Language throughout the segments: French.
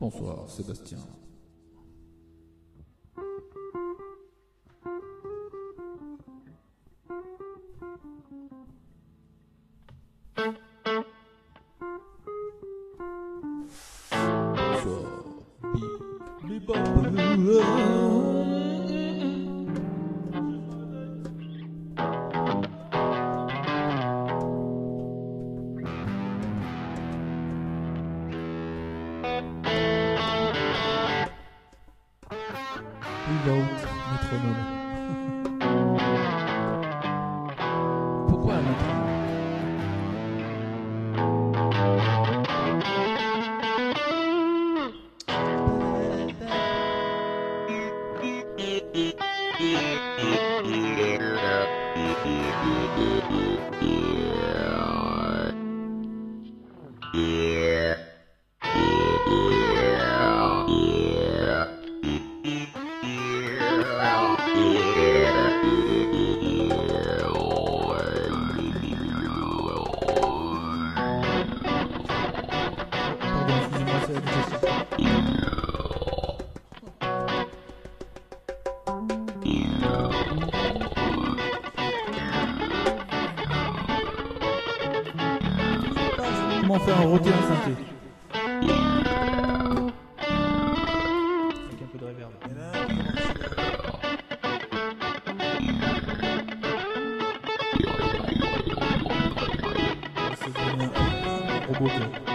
Bonsoir Sébastien. Bonsoir. Les Without métronome. Pourquoi un métronome? Comment faire un rôti en synthé avec un peu de reverb. C'est un robot.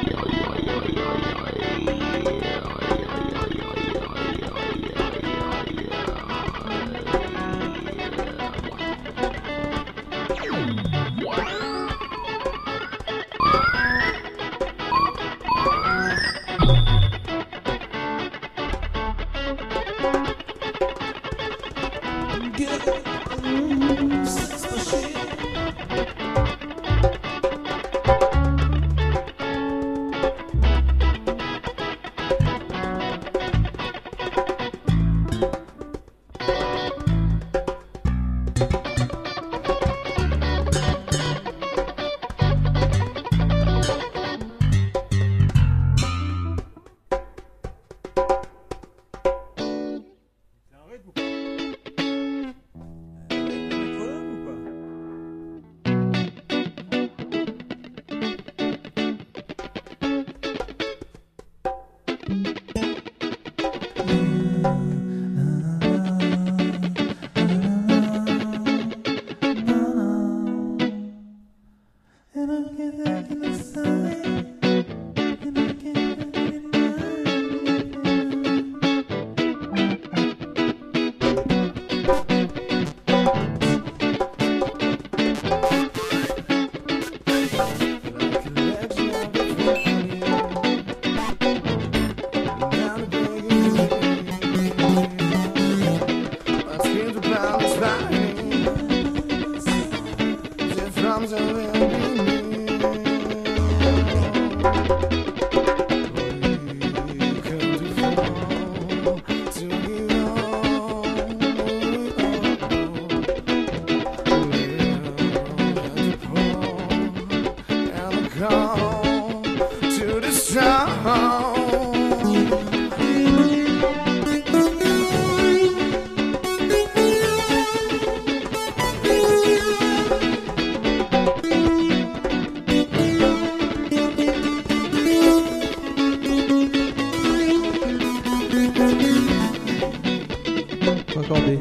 Accordé.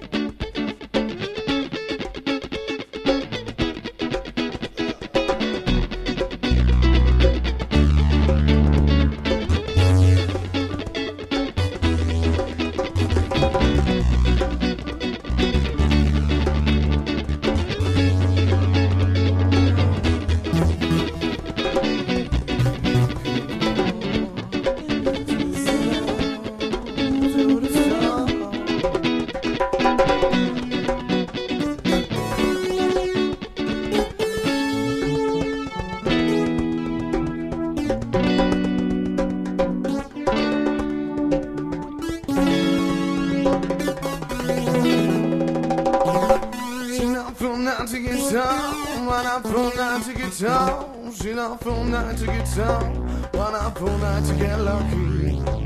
To get down, when I pull down to get down, she don't pull down to get down, when I pull down to get lucky.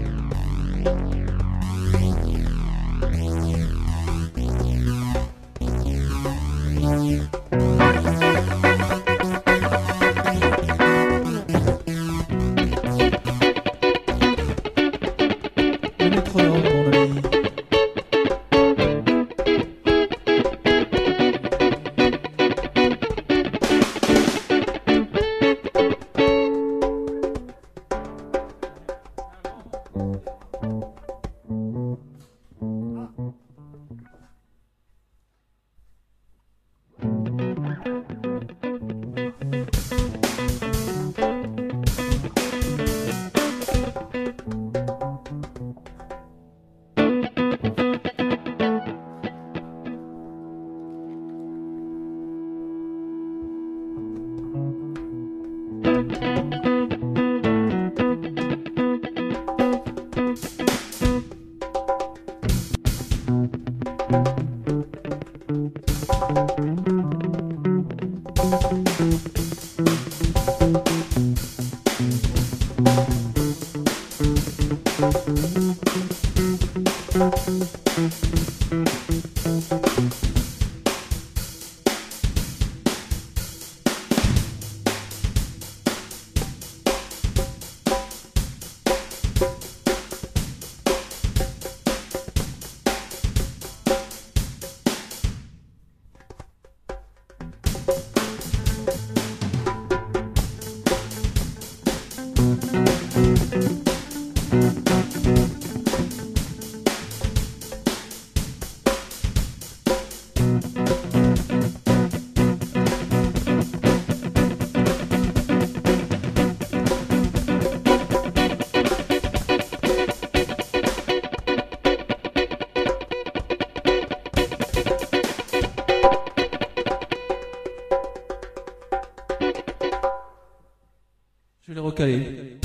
Je vais les recaler.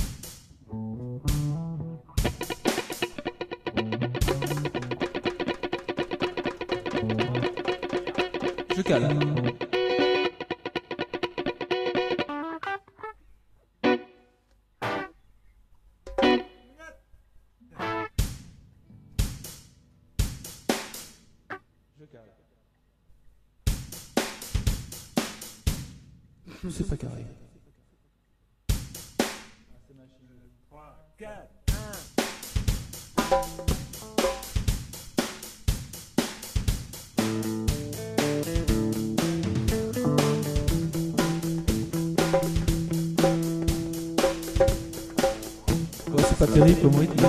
Je cale. Je cale. C'est pas carré. 3, 4, 1. Ouais, c'est pas terrible comme rythme.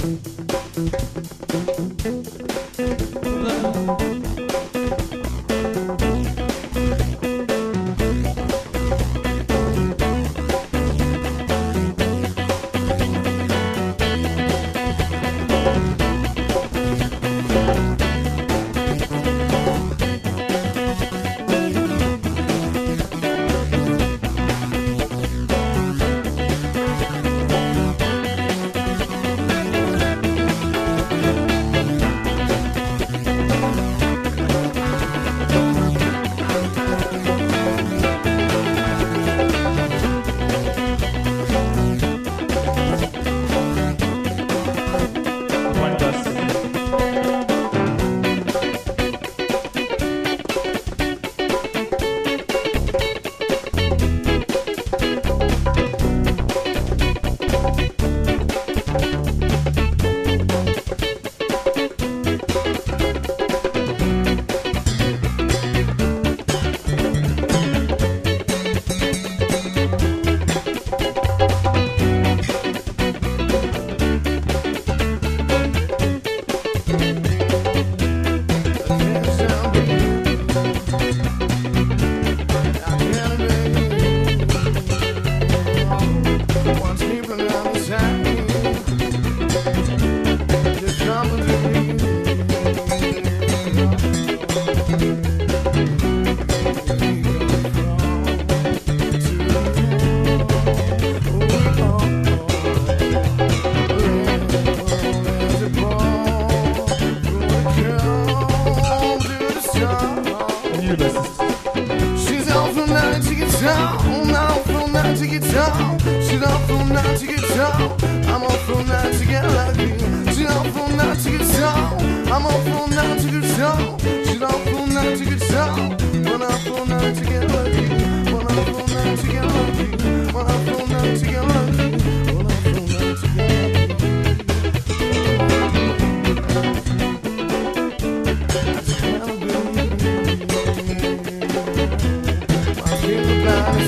She's out from night to get down, out from night to get down. She's out from night to get down, I'm out from night to get lucky. She's out from night to get down, I'm out from night to get down. She's out from night to get down, when I'm from night to get lucky. When I'm from night to get lucky, when I'm from night to get lucky, when I'm from night to get lucky.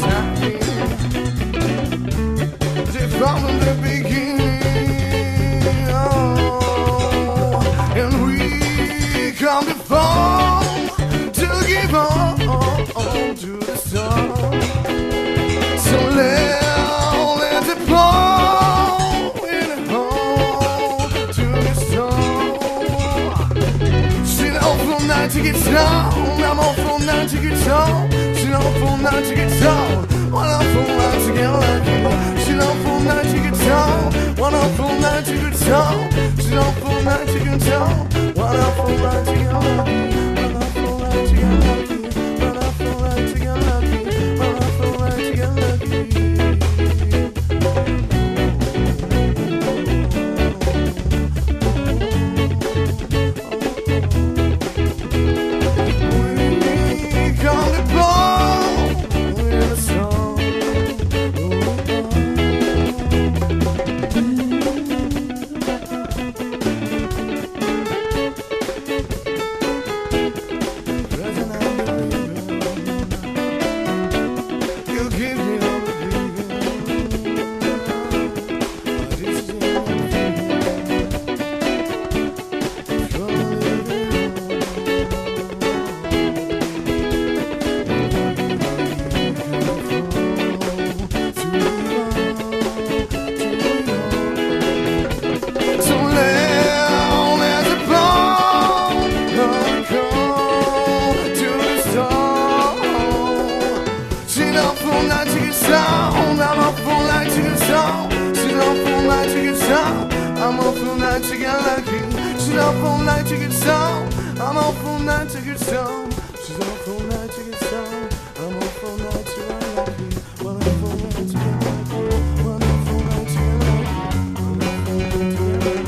From the beginning, to get down. I'm off all night to get down. She's off all night to get down. One off all night to get lucky. She's off all night to get down. One off all night to get down. She's off all night to get down. One off all night to get lucky. One off all night to get lucky. One off all night to get lucky. One off all night to get lucky. I'm off all night to get lucky. She's off all night to get down. I'm off all night to get down. She's off all night to get down. I'm off all night to get lucky. Well, I'm all night to get lucky. Well, I'm all night to get lucky. Well, I'm all night to get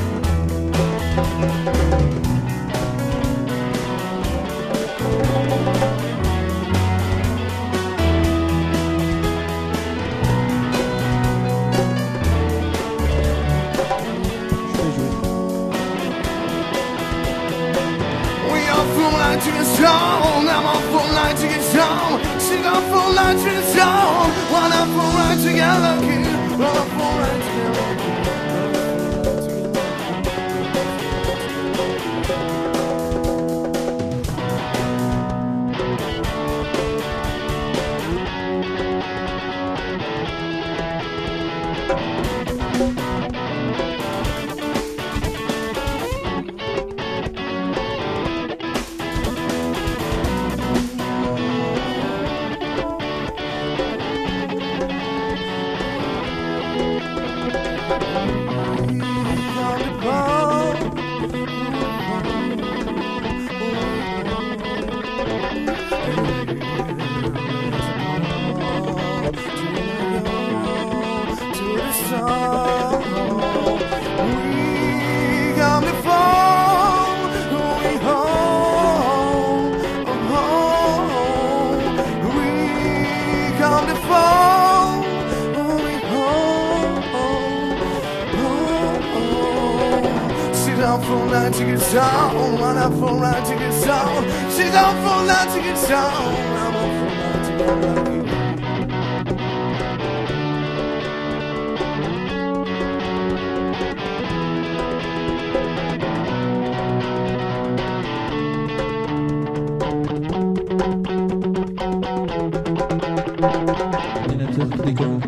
to get down, I'm off all night to get down. She's off all night to get down. One up all night to get lucky. One up all night to get lucky. She's off all night to get down. I'm off all night to get down. She's off all night to get down. I'm off all night to get lucky. Ordinateur qui déconne.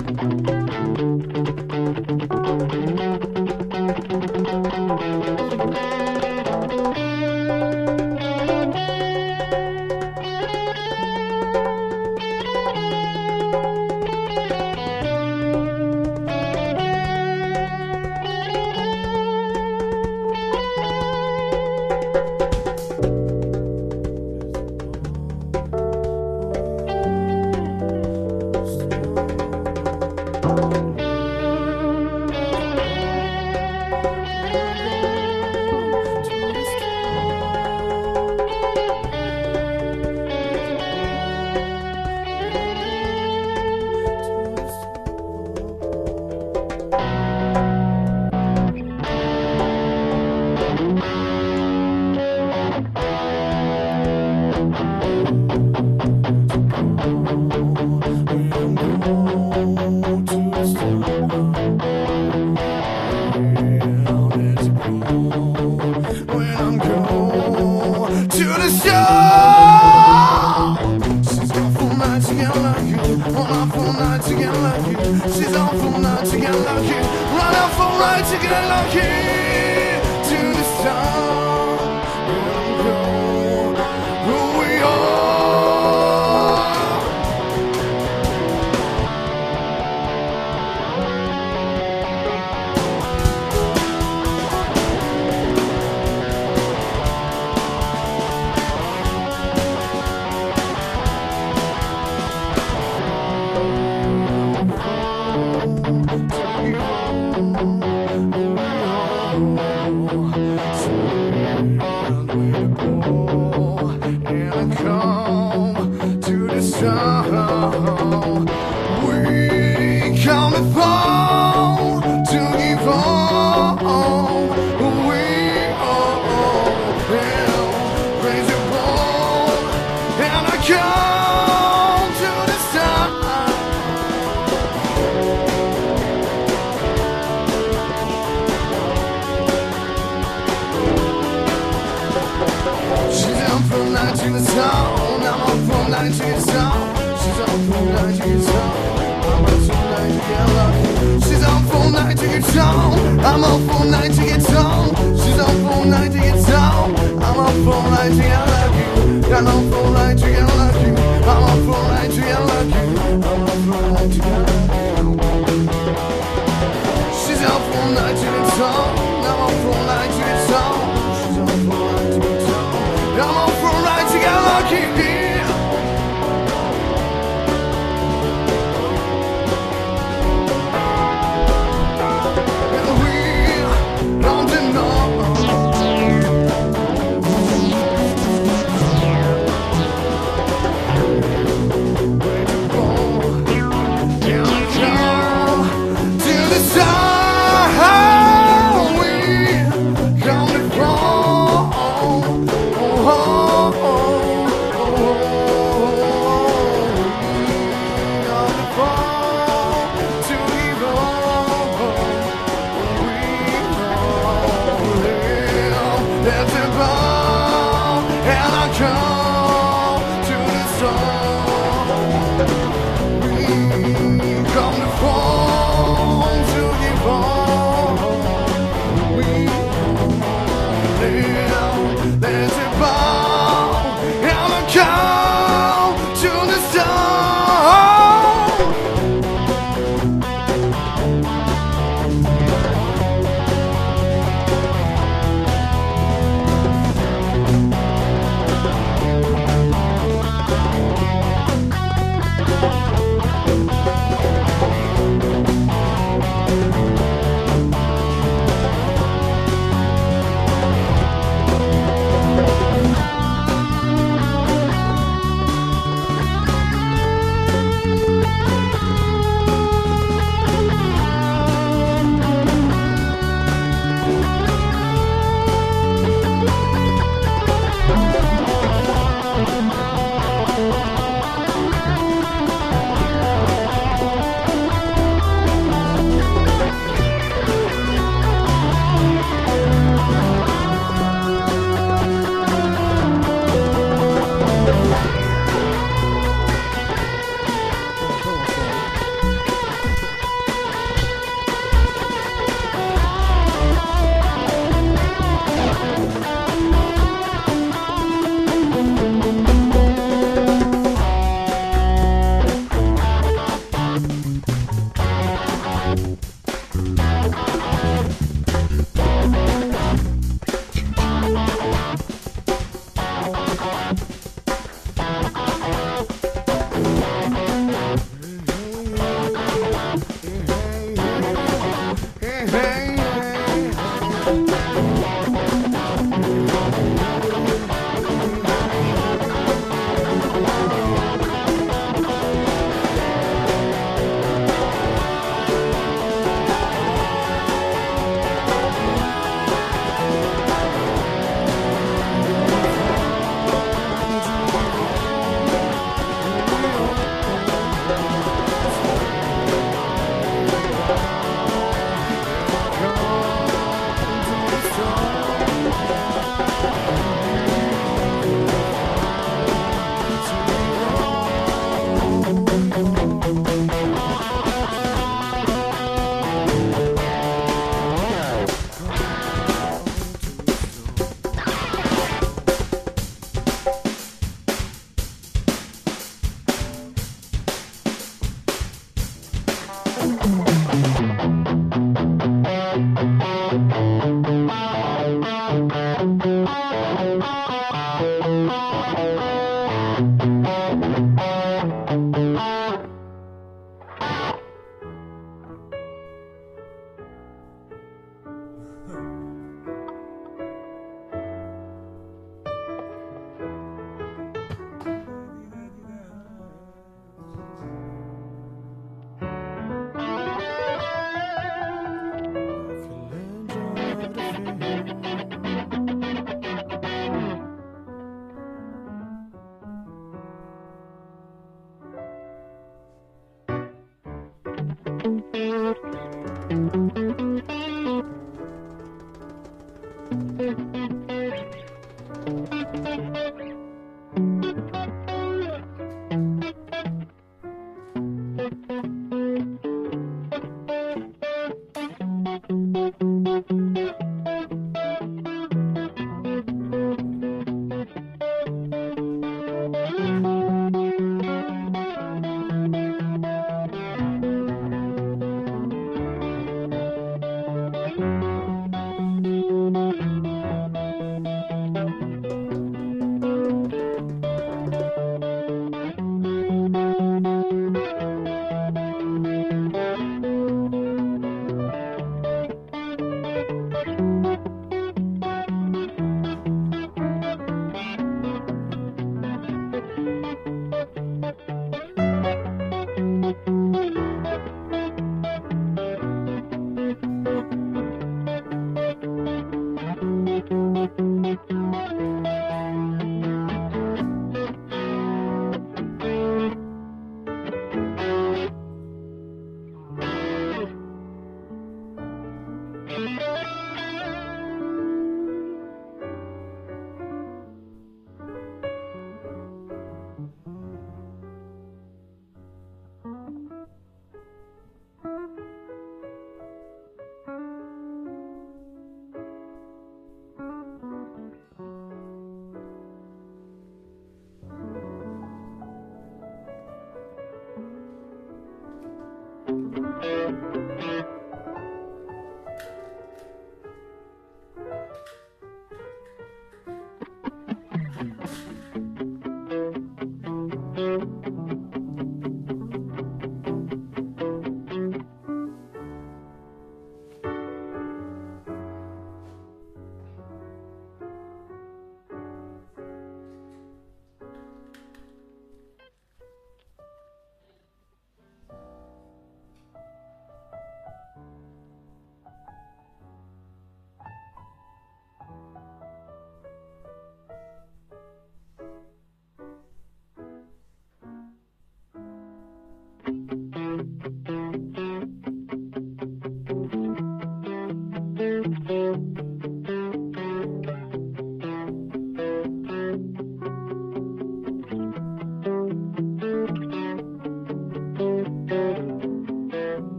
night to the town. I'm up from night to the town. She's up from night to the town. I'm up from night to get lucky. She's up from night to get down. I'm up from night to get down. She's up from night to get down. I'm up from night to get lucky. I'm up from night to get lucky. I'm up from night to get lucky. I'm up from night to get lucky. She's up from night to get down. I'm up from night to get down. She's up from night to get down. I'm up from night to get lucky.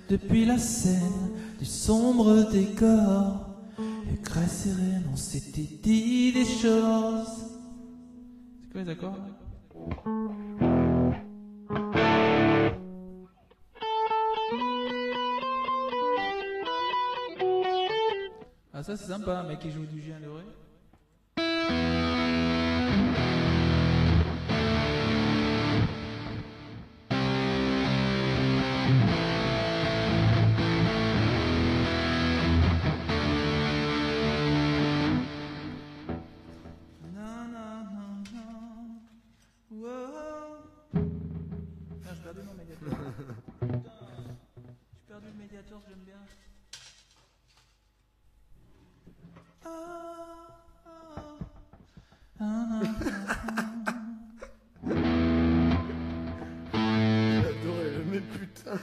depuis la scène du sombre décor. Et grâce et rien, on s'était dit des choses. C'est quoi les accords là? Ah ça c'est sympa, un mec qui joue du Julien Doré. J'ai perdu mon médiateur. Putain, j'ai perdu le médiateur, j'aime bien. J'adorais le mais putain.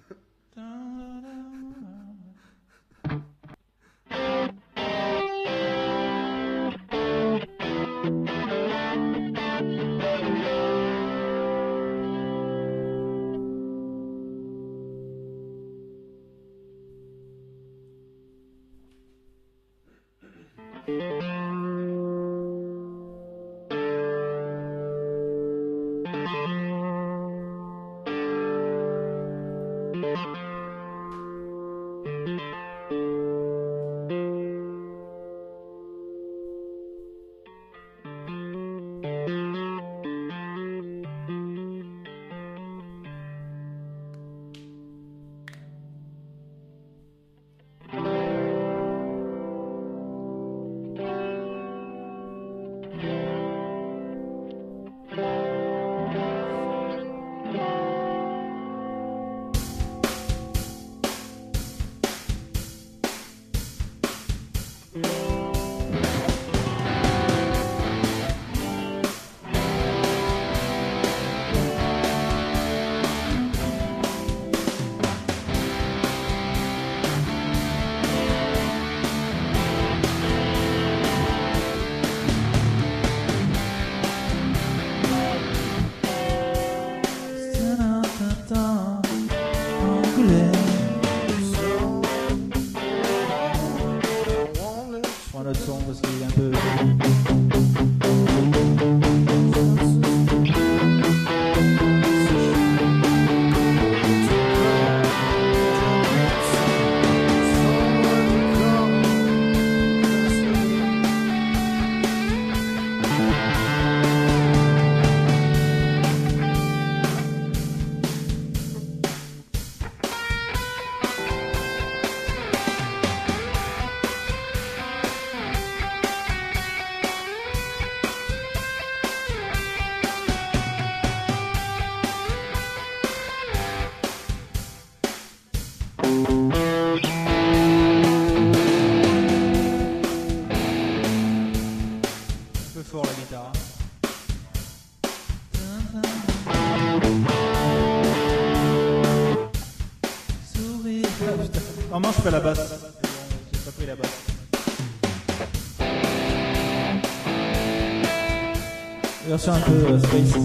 Notre son parce qu'il est un peu... fort la guitare. Sourire. Ah, putain. Normalement je fais la basse. J'ai pas pris la basse. Version un peu space.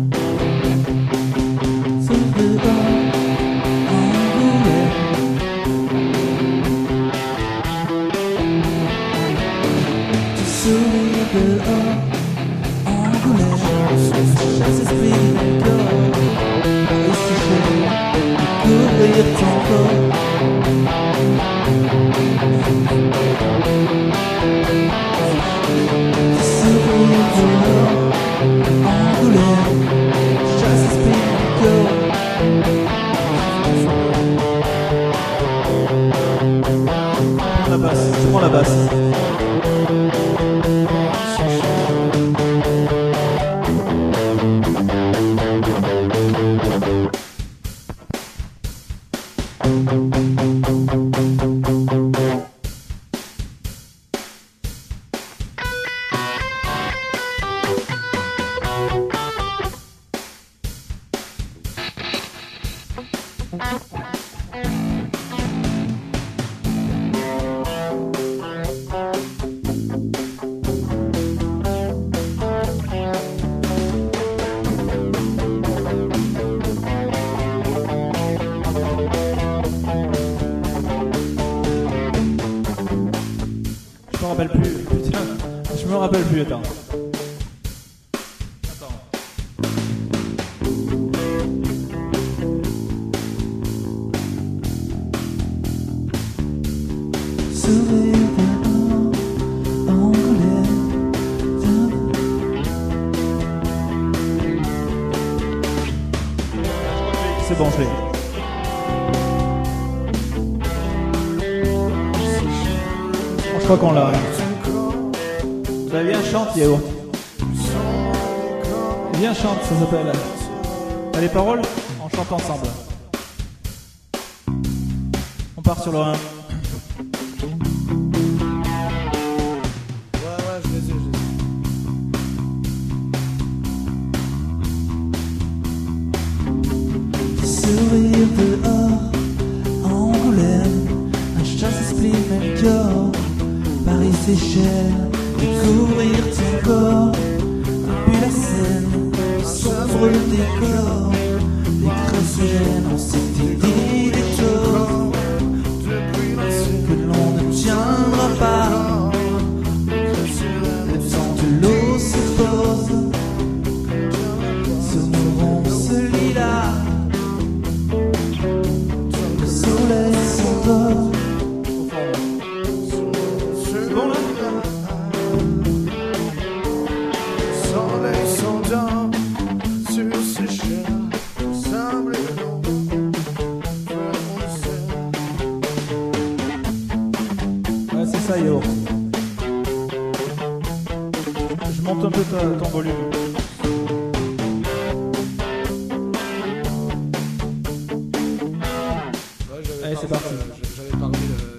La basse, je prends la basse. rappelle plus. Putain, je me rappelle plus, attends. Sourire anglais. C'est bon, je l'ai. Je crois qu'on l'a. Bah, viens, chante, Yaourt. Viens, chante, ça s'appelle. T'as les paroles? On chante ensemble. On part sur le 1. Sourire dehors, Angoulême, un chasse-esprit Melchior, Paris Seychelles, découvrir ton corps, puis la scène, sombre décor, les creusettes, on s'était dit des choses que l'on ne tiendra pas. Le temps de l'eau se pose sur nos ronds, celui-là. C'est bon là? Soleil s'endort sur ses chairs, sable et l'eau, Ouais, c'est ça, Yaourt. Je monte un peu ton volume. Allez, c'est parti. J'avais parlé la deuxième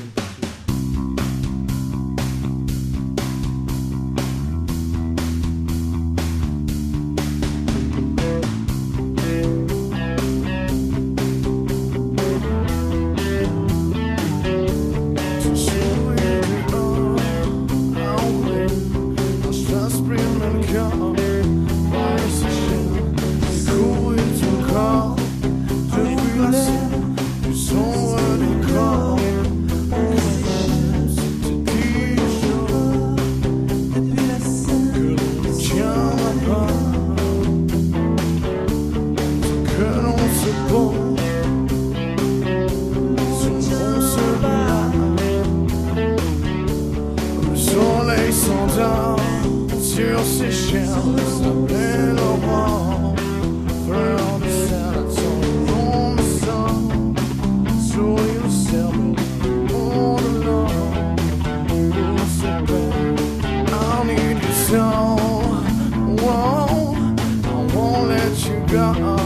sur ses chairs, sable et l'aurore, fleur de sel, attend le sang, sourire au cerveau, monde de l'or, pour se perdre, I need you so, whoa, I won't let you go,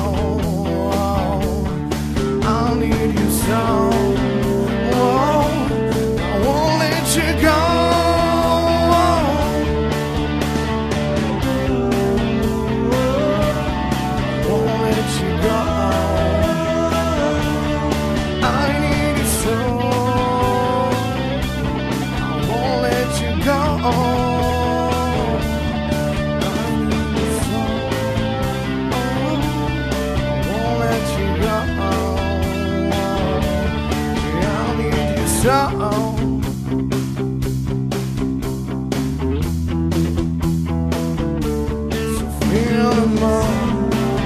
I need you so, whoa, I won't let you go. Souffrir le monde,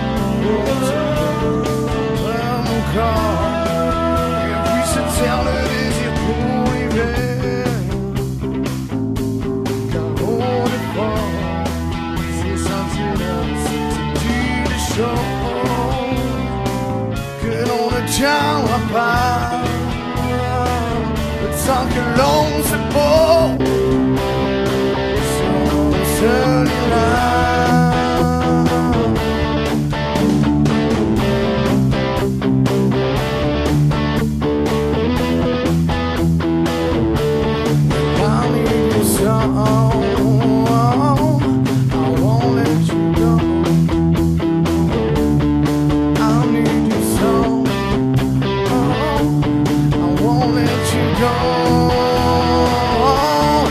vers mon corps, et puis se taire le désir pour l'hiver. Car on est fort, c'est sentir, c'est des choses que l'on ne tiendra pas. Tant que l'on se pose sur celui-là. I need you so, I won't let you go. I need you so, I won't let you go.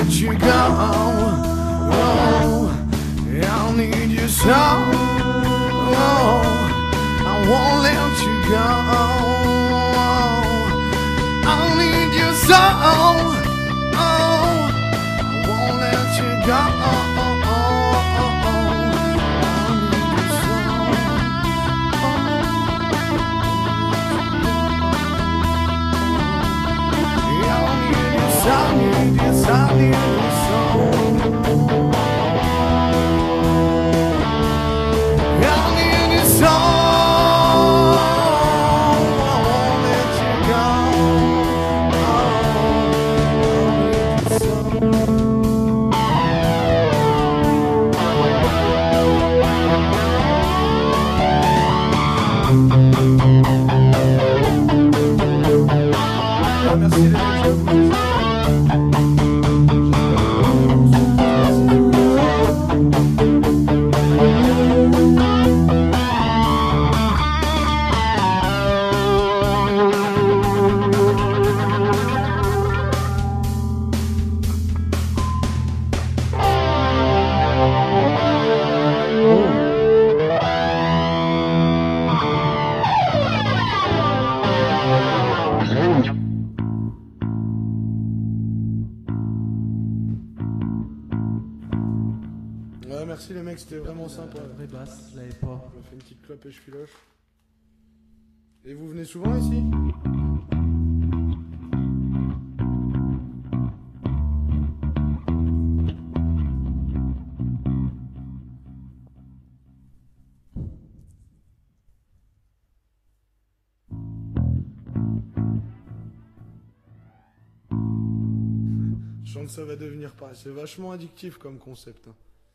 let you go. Oh, I'll need you so. Oh, I won't let you go. I'll need you so. Oh, I won't let you go. I need you so. I need you so. I need you so. I won't let you go. I need you so. Merci les mecs. Ouais, merci les mecs, c'était vraiment sympa. Vraie basse, je l'avais pas. Je me fais une petite clope et je filoche. Et vous venez souvent ici? Je sens que ça va devenir pareil. C'est vachement addictif comme concept. Hein.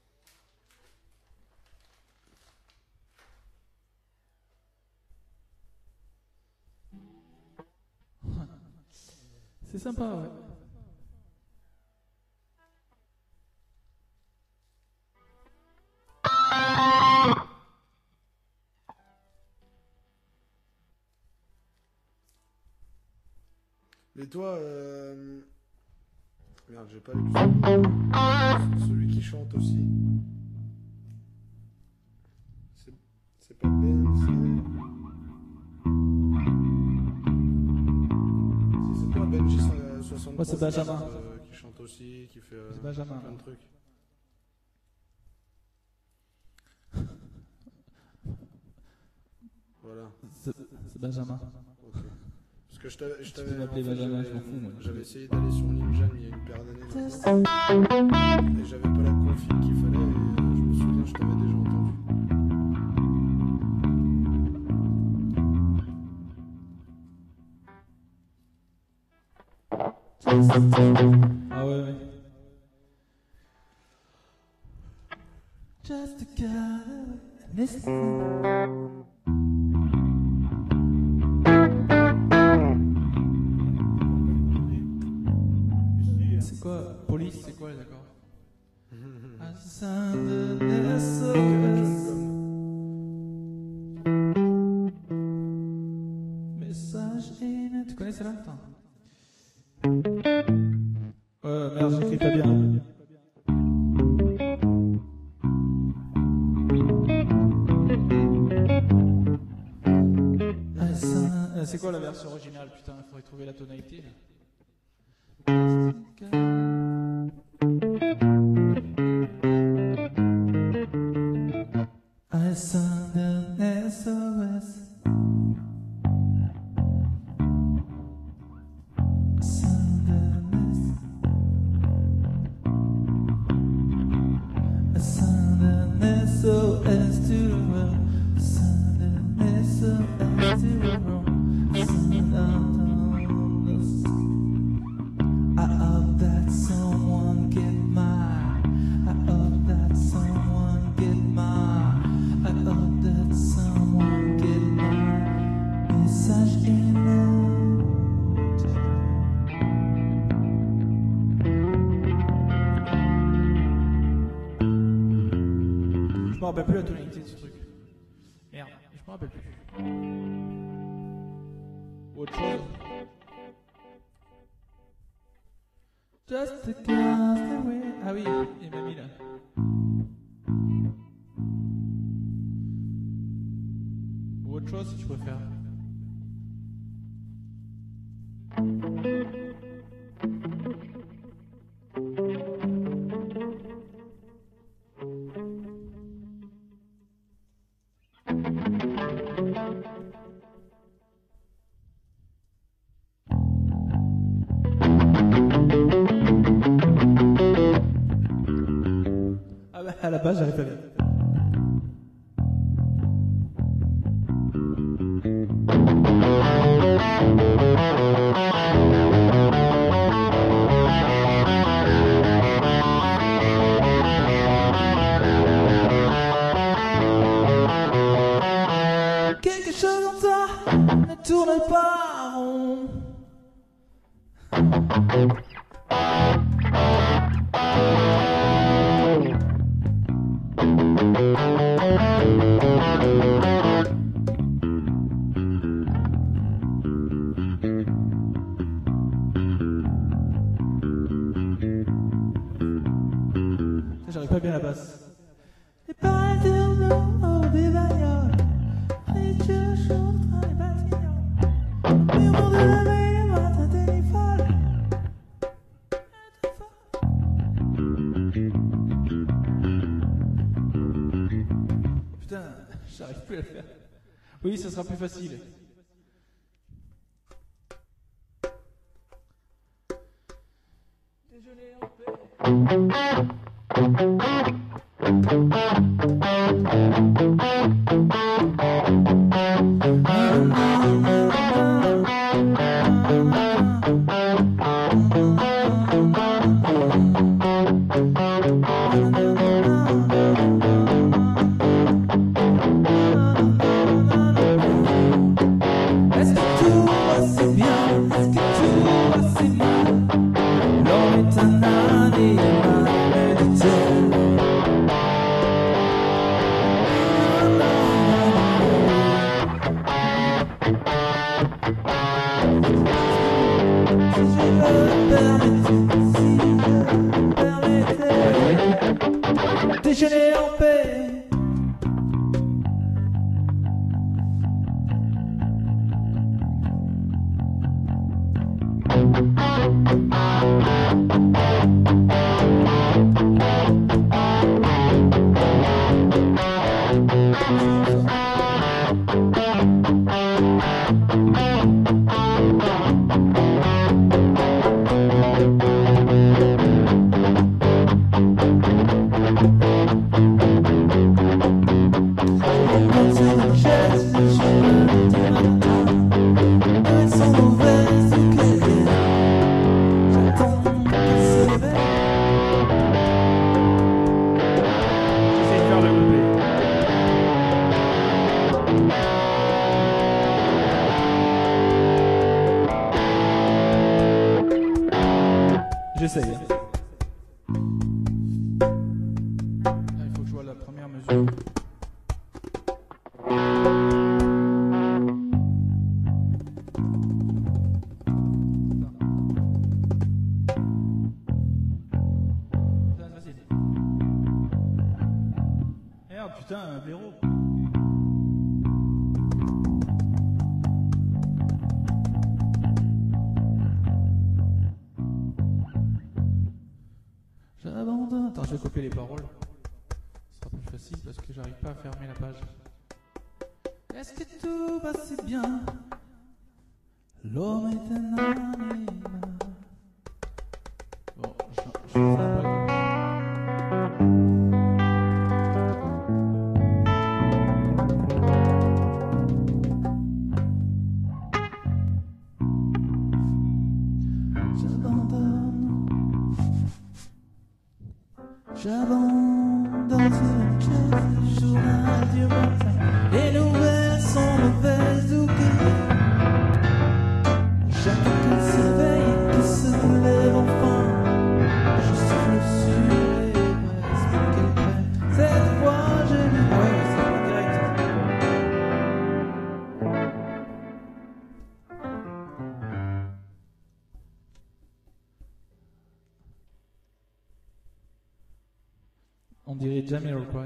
C'est sympa, ouais. Mais toi, merde, j'ai pas les celui qui chante aussi. C'est pas Ben, c'est quoi Benji 63? Ouais, c'est Benjamin. Qui chante aussi, qui fait Benjamin. plein de trucs. Voilà. C'est Benjamin. Ok. Parce que je Tu t'avais peux m'appeler Benjamin, je m'en fous, moi. j'avais essayé d'aller sur Ninja il y a une paire d'années maintenant. Et j'avais pas la config qu'il fallait et je me souviens je t'avais déjà entendu. Ah ouais, ouais. Just a girl. C'est quoi? Police, c'est quoi, d'accord? Message in... Tu connais celle-là? Attends. Merde, j'écris pas bien. C'est quoi la version originale? Putain, il faudrait trouver la tonalité. I send an SOS. SOS to the world. Send an SOS to the world. Send I hope that someone get mine. I hope that someone get mine. I hope that someone get mine. Message in Je me rappelle plus la tonalité de ce truc. Merde, je me rappelle plus. Autre chose. Just a castaway. Ah oui, il m'a mis là. Ou autre chose si tu préfères. Ah bah à la base j'arrive pas bien. Quelque chose en toi ne tourne pas rond. J'arrive pas bien à la basse. Les paroles de l'eau, des bagnoles, les yeux chauds, les batignons. Mais au monde de la veille, le matin, t'es folle. Putain, j'arrive plus à le faire. Oui, ça sera plus facile. Déjeuner en paix. Est-ce que tout va si bien? Est-ce que tout va si mal? L'homme est un animal, me dit-elle. Si je me permettais, déjeuner en paix. J'essaye. Ah, il faut que je vois la première mesure. Facile. Merde, putain, un blaireau. J'abandonne. Attends, je vais copier les paroles. Ce sera plus facile parce que j'arrive pas à fermer la page. Est-ce que tout va si bien? L'homme est un animal. Bon, je fais ça après. J'abandonne sur une chaise, journal du matin. Les nouvelles sont mauvaises ou pires. Chacun s'éveille, qui se lève enfin. Je souffle sur les braises pour qu'elles prennent. Cette fois, je lui ouais, c'est direct. On dirait Jamiroquai.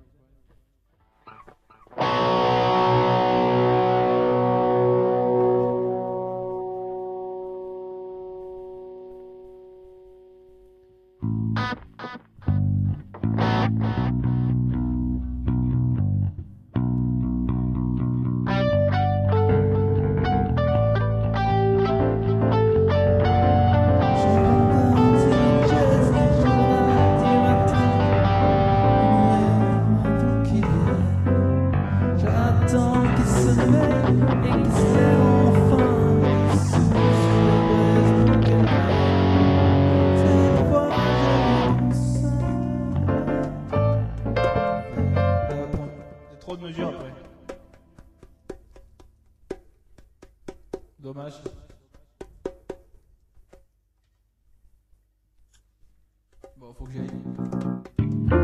J'attends qu'il se lève et qu'il se lève enfin. Cette fois, je C'est trop de mesures après. Dommage. Bon, faut que j'aille.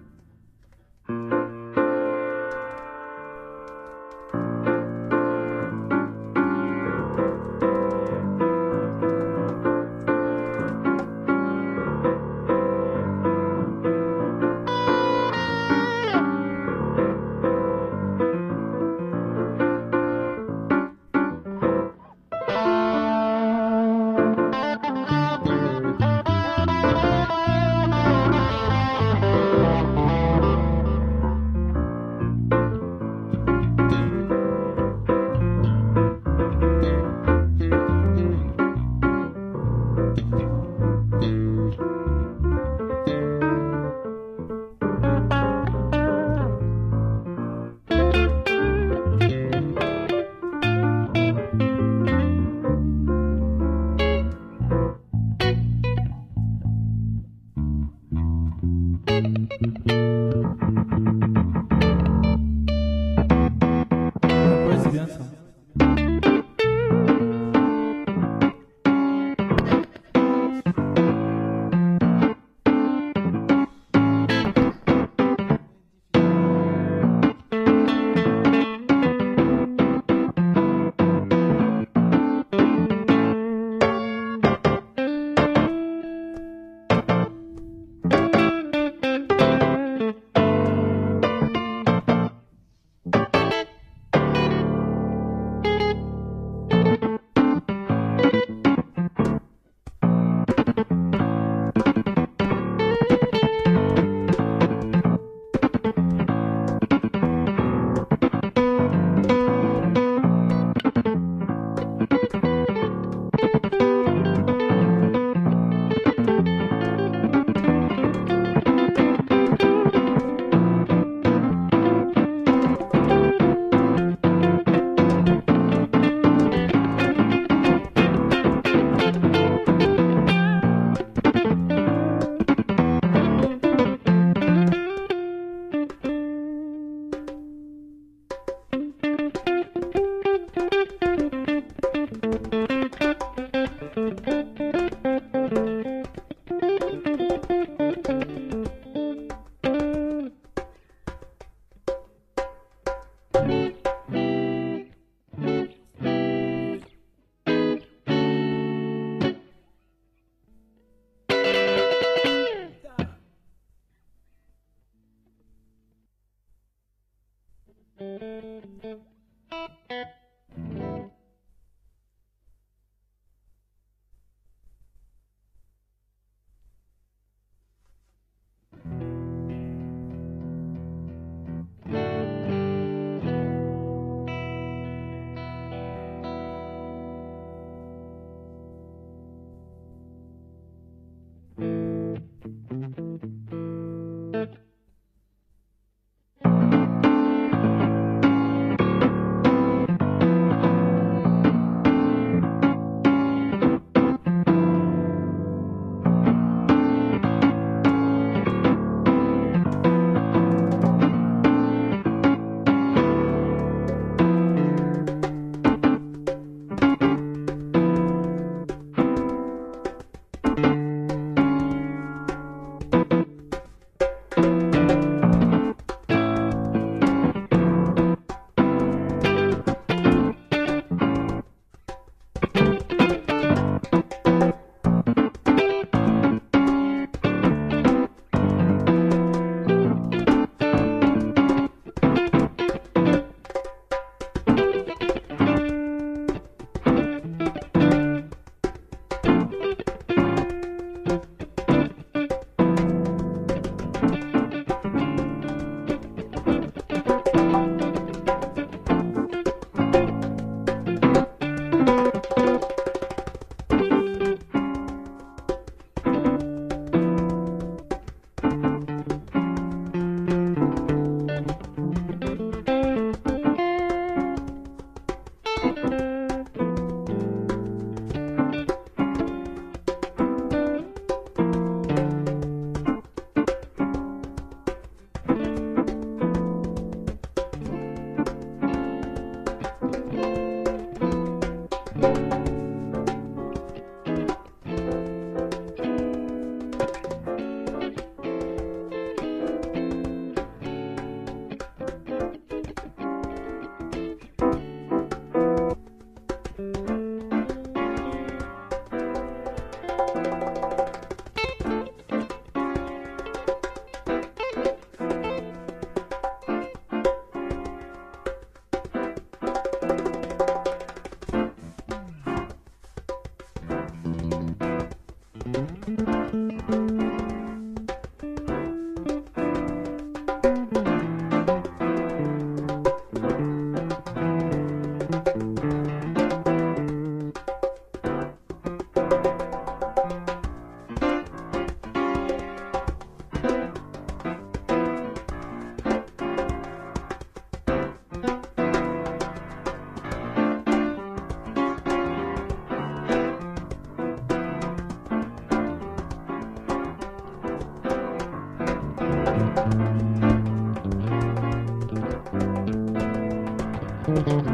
Ouais, c'est bien ça. Thank